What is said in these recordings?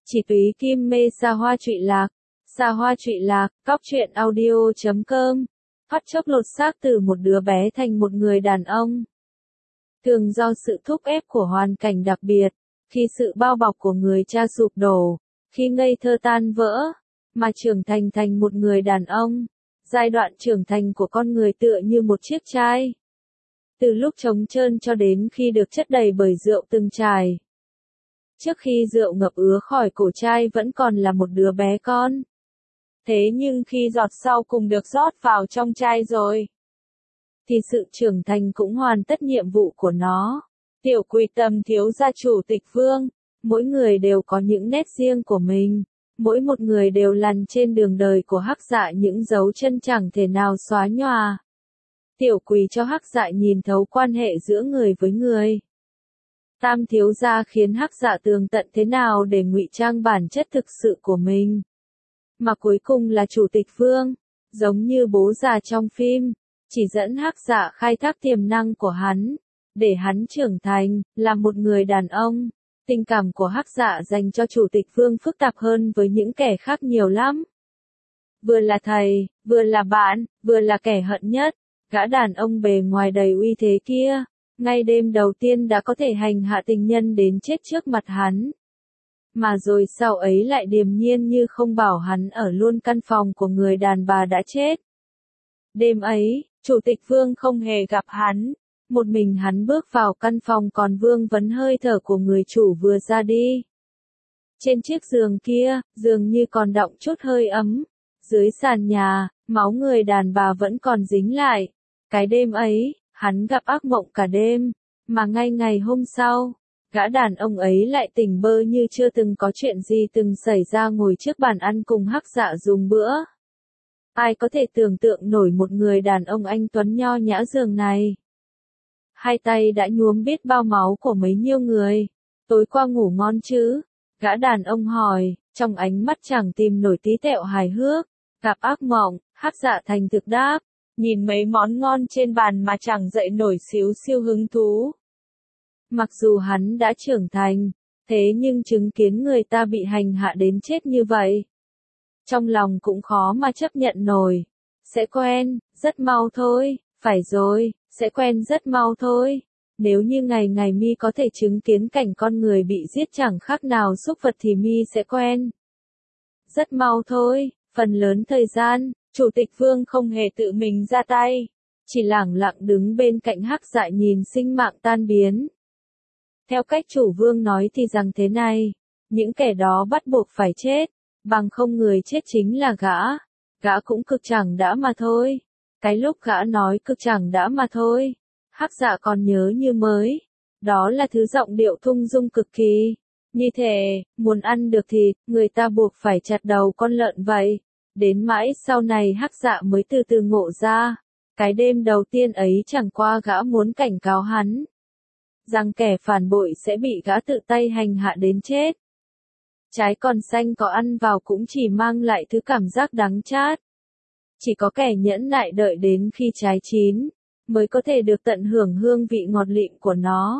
Chỉ túy kim mê xa hoa trụy lạc. Xa hoa trụy lạc, cóc truyện audio.com. Phát chốc lột xác từ một đứa bé thành một người đàn ông. Thường do sự thúc ép của hoàn cảnh đặc biệt, khi sự bao bọc của người cha sụp đổ, khi ngây thơ tan vỡ, mà trưởng thành thành một người đàn ông. Giai đoạn trưởng thành của con người tựa như một chiếc chai. Từ lúc trống trơn cho đến khi được chất đầy bởi rượu từng trải. Trước khi rượu ngập ứa khỏi cổ chai vẫn còn là một đứa bé con. Thế nhưng khi giọt sau cùng được rót vào trong chai rồi, thì sự trưởng thành cũng hoàn tất nhiệm vụ của nó. Tiểu Quỳ Tầm thiếu gia chủ tịch Vương, mỗi người đều có những nét riêng của mình. Mỗi một người đều lằn trên đường đời của Hắc Dạ những dấu chân chẳng thể nào xóa nhòa. Tiểu Quỳ cho Hắc Dạ nhìn thấu quan hệ giữa người với người. Tam thiếu gia khiến Hắc Dạ tường tận thế nào để ngụy trang bản chất thực sự của mình. Mà cuối cùng là chủ tịch Vương, giống như bố già trong phim, chỉ dẫn Hắc Dạ khai thác tiềm năng của hắn, để hắn trưởng thành, là một người đàn ông. Tình cảm của Hắc Dạ dành cho chủ tịch Vương phức tạp hơn với những kẻ khác nhiều lắm. Vừa là thầy, vừa là bạn, vừa là kẻ hận nhất. Gã đàn ông bề ngoài đầy uy thế kia, ngay đêm đầu tiên đã có thể hành hạ tình nhân đến chết trước mặt hắn. Mà rồi sau ấy lại điềm nhiên như không bảo hắn ở luôn căn phòng của người đàn bà đã chết. Đêm ấy, chủ tịch Vương không hề gặp hắn. Một mình hắn bước vào căn phòng còn vương vấn hơi thở của người chủ vừa ra đi. Trên chiếc giường kia, dường như còn đọng chút hơi ấm. Dưới sàn nhà, máu người đàn bà vẫn còn dính lại. Cái đêm ấy, hắn gặp ác mộng cả đêm. Mà ngay ngày hôm sau, gã đàn ông ấy lại tỉnh bơ như chưa từng có chuyện gì từng xảy ra ngồi trước bàn ăn cùng Hắc Dạ dùng bữa. Ai có thể tưởng tượng nổi một người đàn ông anh tuấn nho nhã giường này. Hai tay đã nhuốm biết bao máu của mấy nhiêu người. Tối qua ngủ ngon chứ? Gã đàn ông hỏi, trong ánh mắt chẳng tìm nổi tí tẹo hài hước. Gặp ác mộng, Hắc Dạ thành thực đáp, nhìn mấy món ngon trên bàn mà chẳng dậy nổi xíu siêu hứng thú. Mặc dù hắn đã trưởng thành, thế nhưng chứng kiến người ta bị hành hạ đến chết như vậy, trong lòng cũng khó mà chấp nhận nổi. Sẽ quen, rất mau thôi, phải rồi, sẽ quen rất mau thôi. Nếu như ngày ngày mi có thể chứng kiến cảnh con người bị giết chẳng khác nào súc vật thì mi sẽ quen. Rất mau thôi, phần lớn thời gian, chủ tịch Vương không hề tự mình ra tay, chỉ lẳng lặng đứng bên cạnh Hắc Dạ nhìn sinh mạng tan biến. Theo cách chủ Vương nói thì rằng thế này, những kẻ đó bắt buộc phải chết, bằng không người chết chính là gã cũng cực chẳng đã mà thôi. Cái lúc gã nói cực chẳng đã mà thôi, Hắc Dạ còn nhớ như mới, đó là thứ giọng điệu thung dung cực kỳ. Như thể, muốn ăn được thịt, người ta buộc phải chặt đầu con lợn vậy. Đến mãi sau này Hắc Dạ mới từ từ ngộ ra, cái đêm đầu tiên ấy chẳng qua gã muốn cảnh cáo hắn, rằng kẻ phản bội sẽ bị gã tự tay hành hạ đến chết. Trái còn xanh có ăn vào cũng chỉ mang lại thứ cảm giác đắng chát. Chỉ có kẻ nhẫn nại đợi đến khi trái chín, mới có thể được tận hưởng hương vị ngọt lịm của nó.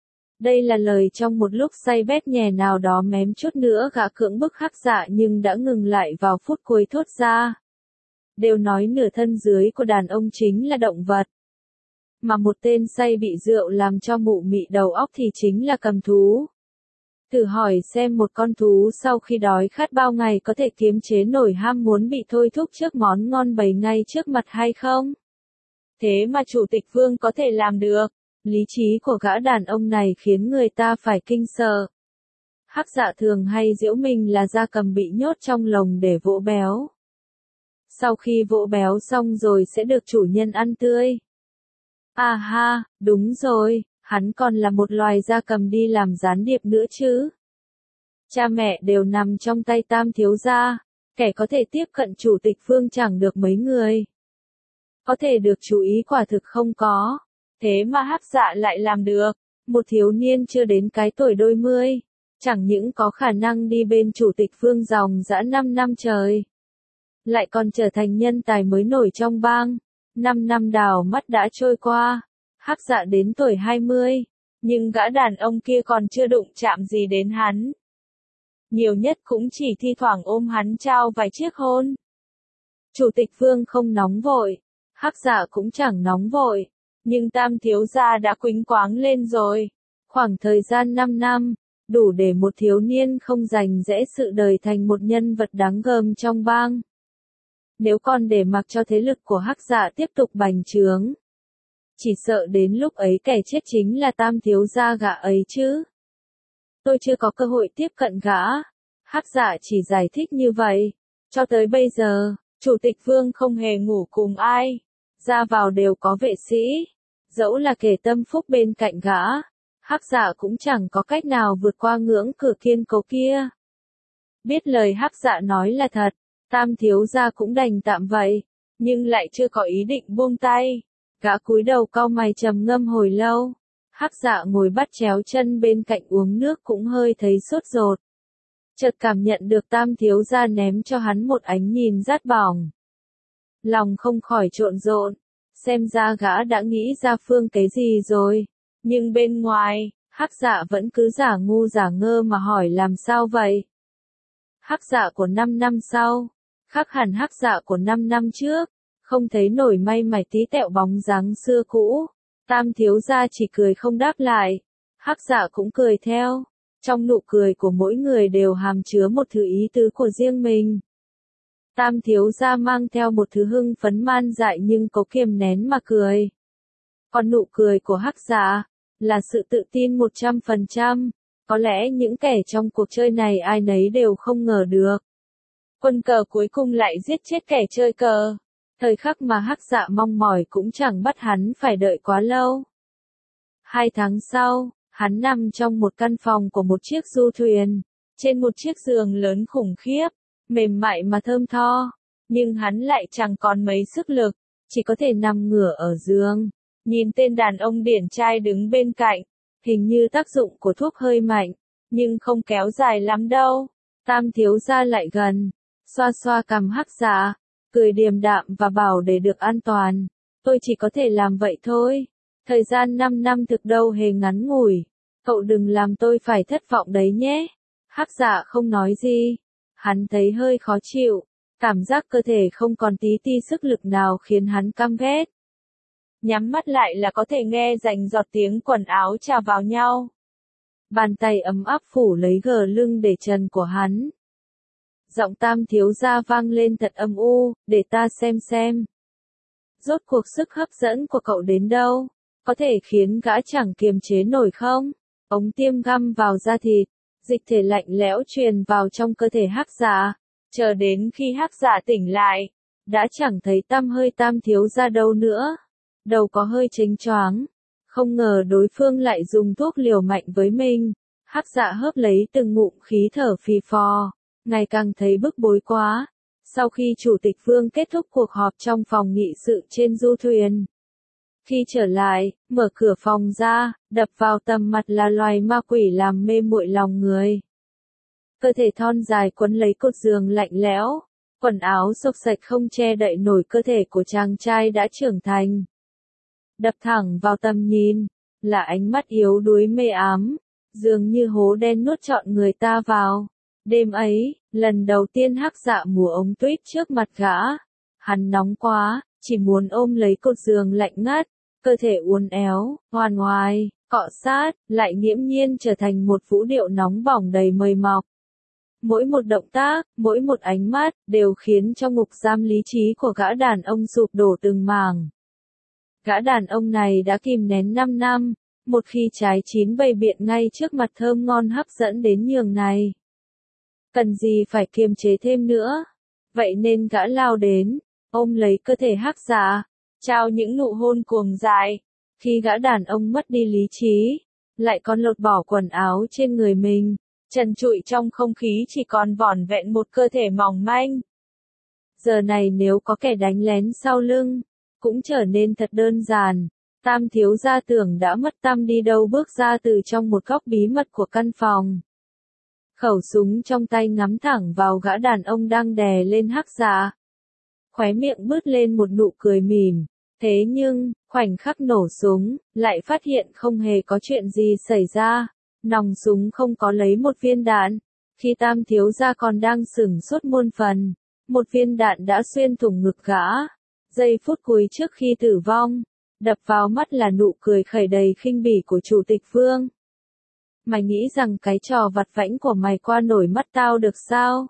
Đây là lời trong một lúc say bét nhè nào đó mém chút nữa gã cưỡng bức Hắc Dạ nhưng đã ngừng lại vào phút cuối thốt ra. Đều nói nửa thân dưới của đàn ông chính là động vật. Mà một tên say bị rượu làm cho mụ mị đầu óc thì chính là cầm thú. Thử hỏi xem một con thú sau khi đói khát bao ngày có thể kiềm chế nổi ham muốn bị thôi thúc trước món ngon bày ngay trước mặt hay không? Thế mà chủ tịch Vương có thể làm được. Lý trí của gã đàn ông này khiến người ta phải kinh sợ. Hắc Dạ thường hay giễu mình là gia cầm bị nhốt trong lồng để vỗ béo. Sau khi vỗ béo xong rồi sẽ được chủ nhân ăn tươi. À ha, đúng rồi, hắn còn là một loài gia cầm đi làm gián điệp nữa chứ. Cha mẹ đều nằm trong tay Tam thiếu gia, kẻ có thể tiếp cận chủ tịch Vương chẳng được mấy người. Có thể được chú ý quả thực không có. Thế mà Hắc Dạ lại làm được. Một thiếu niên chưa đến cái tuổi đôi mươi, chẳng những có khả năng đi bên chủ tịch Vương dòng dã 5 năm trời, lại còn trở thành nhân tài mới nổi trong bang. 5 năm đào mắt đã trôi qua, Hắc Dạ đến tuổi 20, nhưng gã đàn ông kia còn chưa đụng chạm gì đến hắn. nhiều nhất cũng chỉ thi thoảng ôm hắn trao vài chiếc hôn. Chủ tịch Vương không nóng vội, Hắc Dạ cũng chẳng nóng vội, nhưng Tam thiếu gia đã quĩnh quáng lên rồi. Khoảng thời gian 5 năm, đủ để một thiếu niên không rành rẽ sự đời thành một nhân vật đáng gờm trong bang. Nếu còn để mặc cho thế lực của Hắc Dạ tiếp tục bành trướng, chỉ sợ đến lúc ấy kẻ chết chính là Tam thiếu gia gã ấy chứ. Tôi chưa có cơ hội tiếp cận gã. Hắc Dạ chỉ giải thích như vậy. Cho tới bây giờ, Chủ tịch Vương không hề ngủ cùng ai. Ra vào đều có vệ sĩ. Dẫu là kẻ tâm phúc bên cạnh gã, Hắc Dạ cũng chẳng có cách nào vượt qua ngưỡng cửa kiên cố kia. Biết lời Hắc Dạ nói là thật, Tam thiếu gia cũng đành tạm vậy, nhưng lại chưa có ý định buông tay. Gã cúi đầu cau mày trầm ngâm hồi lâu. Hắc Dạ ngồi bắt chéo chân bên cạnh uống nước cũng hơi thấy sốt ruột. Chợt cảm nhận được Tam thiếu gia ném cho hắn một ánh nhìn rát bỏng. Lòng không khỏi trộn rộn, xem ra gã đã nghĩ ra phương cái gì rồi. Nhưng bên ngoài, Hắc Dạ vẫn cứ giả ngu giả ngơ mà hỏi làm sao vậy. Hắc Dạ của 5 năm sau, khác hẳn Hắc Dạ của 5 năm trước, không thấy nổi may mải tí tẹo bóng dáng xưa cũ. Tam thiếu gia chỉ cười không đáp lại, Hắc Dạ cũng cười theo. Trong nụ cười của mỗi người đều hàm chứa một thứ ý tứ của riêng mình. Tam thiếu gia mang theo một thứ hưng phấn man dại nhưng có kiềm nén mà cười. Còn nụ cười của Hắc Dạ là sự tự tin 100%, có lẽ những kẻ trong cuộc chơi này ai nấy đều không ngờ được. Quân cờ cuối cùng lại giết chết kẻ chơi cờ. Thời khắc mà Hắc Dạ mong mỏi cũng chẳng bắt hắn phải đợi quá lâu. 2 tháng sau, hắn nằm trong một căn phòng của một chiếc du thuyền, trên một chiếc giường lớn khủng khiếp, mềm mại mà thơm tho, nhưng hắn lại chẳng còn mấy sức lực, chỉ có thể nằm ngửa ở giường, nhìn tên đàn ông điển trai đứng bên cạnh, hình như tác dụng của thuốc hơi mạnh, nhưng không kéo dài lắm đâu. Tam thiếu gia lại gần, xoa xoa cằm Hắc Dạ, cười điềm đạm và bảo để được an toàn, tôi chỉ có thể làm vậy thôi. Thời gian 5 năm thực đâu hề ngắn ngủi, cậu đừng làm tôi phải thất vọng đấy nhé. Hắc Dạ không nói gì, hắn thấy hơi khó chịu, cảm giác cơ thể không còn tí ti sức lực nào khiến hắn căm ghét. Nhắm mắt lại là có thể nghe rành giọt tiếng quần áo chà vào nhau. Bàn tay ấm áp phủ lấy gờ lưng để trần của hắn. Giọng Tam thiếu gia vang lên thật âm u, để ta xem. Rốt cuộc sức hấp dẫn của cậu đến đâu, có thể khiến gã chẳng kiềm chế nổi không? Ống tiêm găm vào da thịt, dịch thể lạnh lẽo truyền vào trong cơ thể Hắc Dạ. Chờ đến khi Hắc Dạ tỉnh lại, đã chẳng thấy tăm hơi Tam thiếu gia đâu nữa. Đầu có hơi chênh choáng, không ngờ đối phương lại dùng thuốc liều mạnh với mình. Hắc Dạ hớp lấy từng ngụm khí thở phì phò, ngày càng thấy bức bối quá. Sau khi Chủ tịch Vương kết thúc cuộc họp trong phòng nghị sự trên du thuyền, khi trở lại, mở cửa phòng ra, đập vào tầm mặt là loài ma quỷ làm mê muội lòng người. Cơ thể thon dài quấn lấy cột giường lạnh lẽo, quần áo xộc xạch không che đậy nổi cơ thể của chàng trai đã trưởng thành. Đập thẳng vào tầm nhìn, là ánh mắt yếu đuối mê ám, dường như hố đen nuốt trọn người ta vào. Đêm ấy, lần đầu tiên Hắc Dạ múa ống tuyết trước mặt gã. Hắn nóng quá, chỉ muốn ôm lấy cột giường lạnh ngắt, cơ thể uốn éo, ngoan ngoài, cọ sát, lại nghiễm nhiên trở thành một vũ điệu nóng bỏng đầy mời mọc. Mỗi một động tác, mỗi một ánh mắt, đều khiến cho ngục giam lý trí của gã đàn ông sụp đổ từng mảng. Gã đàn ông này đã kìm nén 5 năm, một khi trái chín bày biện ngay trước mặt thơm ngon hấp dẫn đến nhường này. Cần gì phải kiềm chế thêm nữa. Vậy nên gã lao đến, ôm lấy cơ thể Hắc Dạ, trao những nụ hôn cuồng dại. Khi gã đàn ông mất đi lý trí, lại còn lột bỏ quần áo trên người mình, trần trụi trong không khí chỉ còn vỏn vẹn một cơ thể mỏng manh. Giờ này nếu có kẻ đánh lén sau lưng, cũng trở nên thật đơn giản. Tam thiếu gia tưởng đã mất tăm đi đâu bước ra từ trong một góc bí mật của căn phòng. Khẩu súng trong tay ngắm thẳng vào gã đàn ông đang đè lên Hắc Dạ. Khóe miệng bứt lên một nụ cười mỉm. Thế nhưng, khoảnh khắc nổ súng, lại phát hiện không hề có chuyện gì xảy ra. Nòng súng không có lấy một viên đạn. Khi Tam thiếu gia còn đang sửng sốt muôn phần, một viên đạn đã xuyên thủng ngực gã. Giây phút cuối trước khi tử vong, đập vào mắt là nụ cười khẩy đầy khinh bỉ của Chủ tịch Vương. Mày nghĩ rằng cái trò vặt vãnh của mày qua nổi mắt tao được sao?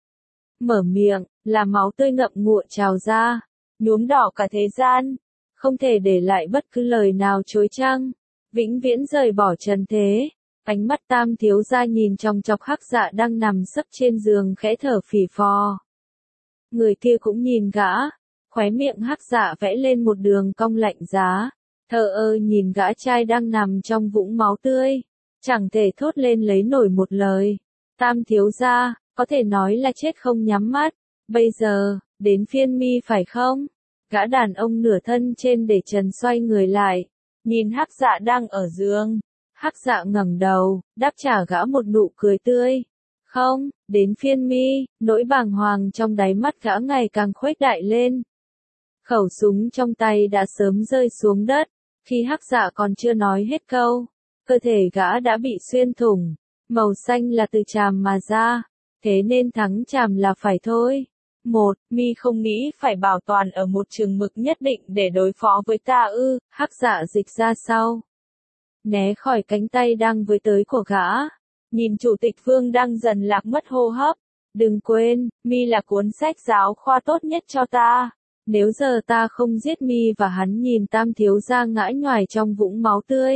Mở miệng, là máu tươi ngậm ngụa trào ra, nhuốm đỏ cả thế gian, không thể để lại bất cứ lời nào chối chăng, vĩnh viễn rời bỏ trần thế. Ánh mắt Tam thiếu gia nhìn chòng chọc Hắc Dạ đang nằm sấp trên giường khẽ thở phì phò. Người kia cũng nhìn gã, khóe miệng Hắc Dạ vẽ lên một đường cong lạnh giá, thờ ơ nhìn gã trai đang nằm trong vũng máu tươi, chẳng thể thốt lên lấy nổi một lời. Tam thiếu gia, có thể nói là chết không nhắm mắt, bây giờ, đến phiên mi phải không? Gã đàn ông nửa thân trên để trần xoay người lại, nhìn Hắc Dạ đang ở giường. Hắc Dạ ngẩng đầu, đáp trả gã một nụ cười tươi. Không, đến phiên mi, nỗi bàng hoàng trong đáy mắt gã ngày càng khuếch đại lên. Khẩu súng trong tay đã sớm rơi xuống đất, khi Hắc Dạ còn chưa nói hết câu, cơ thể gã đã bị xuyên thủng, màu xanh là từ tràm mà ra, thế nên thắng tràm là phải thôi. Mi không nghĩ phải bảo toàn ở một chừng mực nhất định để đối phó với ta ư? Hắc Dạ dịch ra sau, né khỏi cánh tay đang với tới của gã, nhìn Chủ tịch Vương đang dần lạc mất hô hấp. Đừng quên, mi là cuốn sách giáo khoa tốt nhất cho ta. Nếu giờ ta không giết mi và hắn nhìn Tam thiếu gia ngã nhoài trong vũng máu tươi.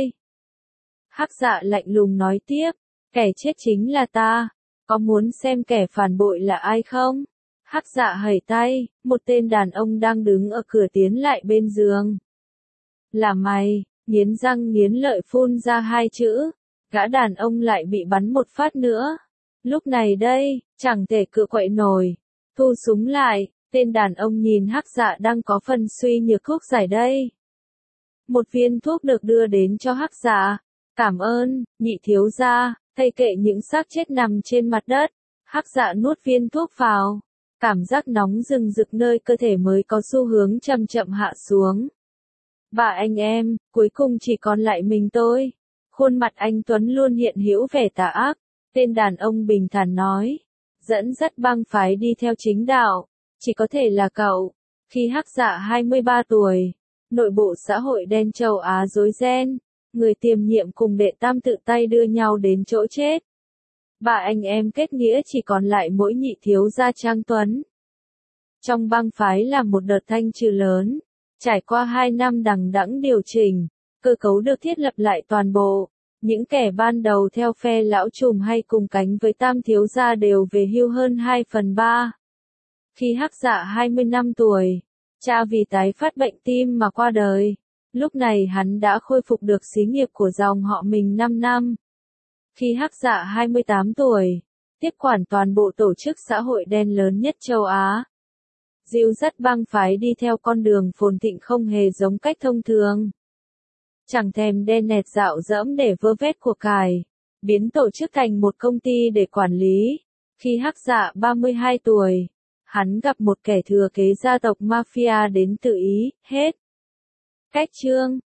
Hắc Dạ lạnh lùng nói tiếp, kẻ chết chính là ta. Có muốn xem kẻ phản bội là ai không? Hắc Dạ hẩy tay, một tên đàn ông đang đứng ở cửa tiến lại bên giường. Là mày, nghiến răng nghiến lợi phun ra hai chữ. Gã đàn ông lại bị bắn một phát nữa. Lúc này đây, chẳng thể cựa quậy nổi. Thu súng lại, tên đàn ông nhìn Hắc Dạ đang có phần suy nhược thuốc giải đây. Một viên thuốc được đưa đến cho Hắc Dạ. Cảm ơn, nhị thiếu gia, thầy kệ những xác chết nằm trên mặt đất. Hắc Dạ nuốt viên thuốc vào. Cảm giác nóng rừng rực nơi cơ thể mới có xu hướng chậm chậm hạ xuống. Bà anh em, cuối cùng chỉ còn lại mình tôi. Khuôn mặt anh Tuấn luôn hiện hữu vẻ tà ác. Tên đàn ông bình thản nói. Dẫn dắt bang phái đi theo chính đạo. Chỉ có thể là cậu. Khi Hắc Dạ 23 tuổi, nội bộ xã hội đen châu Á rối ren. Người tiềm nhiệm cùng đệ tam tự tay đưa nhau đến chỗ chết. Bà anh em kết nghĩa chỉ còn lại mỗi nhị thiếu gia Trang Tuấn. Trong bang phái là một đợt thanh trừ lớn. Trải qua 2 năm đằng đẵng điều chỉnh, cơ cấu được thiết lập lại toàn bộ. Những kẻ ban đầu theo phe lão trùm hay cùng cánh với Tam thiếu gia đều về hưu hơn 2/3. Khi Hắc Dạ 20 năm tuổi, cha vì tái phát bệnh tim mà qua đời. Lúc này hắn đã khôi phục được xí nghiệp của dòng họ mình 5 năm. Khi Hắc Dạ 28 tuổi, tiếp quản toàn bộ tổ chức xã hội đen lớn nhất châu Á. Dìu dắt bang phái đi theo con đường phồn thịnh không hề giống cách thông thường. Chẳng thèm đen nẹt dạo dẫm để vơ vét của cải, biến tổ chức thành một công ty để quản lý. Khi Hắc Dạ 32 tuổi, hắn gặp một kẻ thừa kế gia tộc mafia đến tự Ý, hết. Cách chương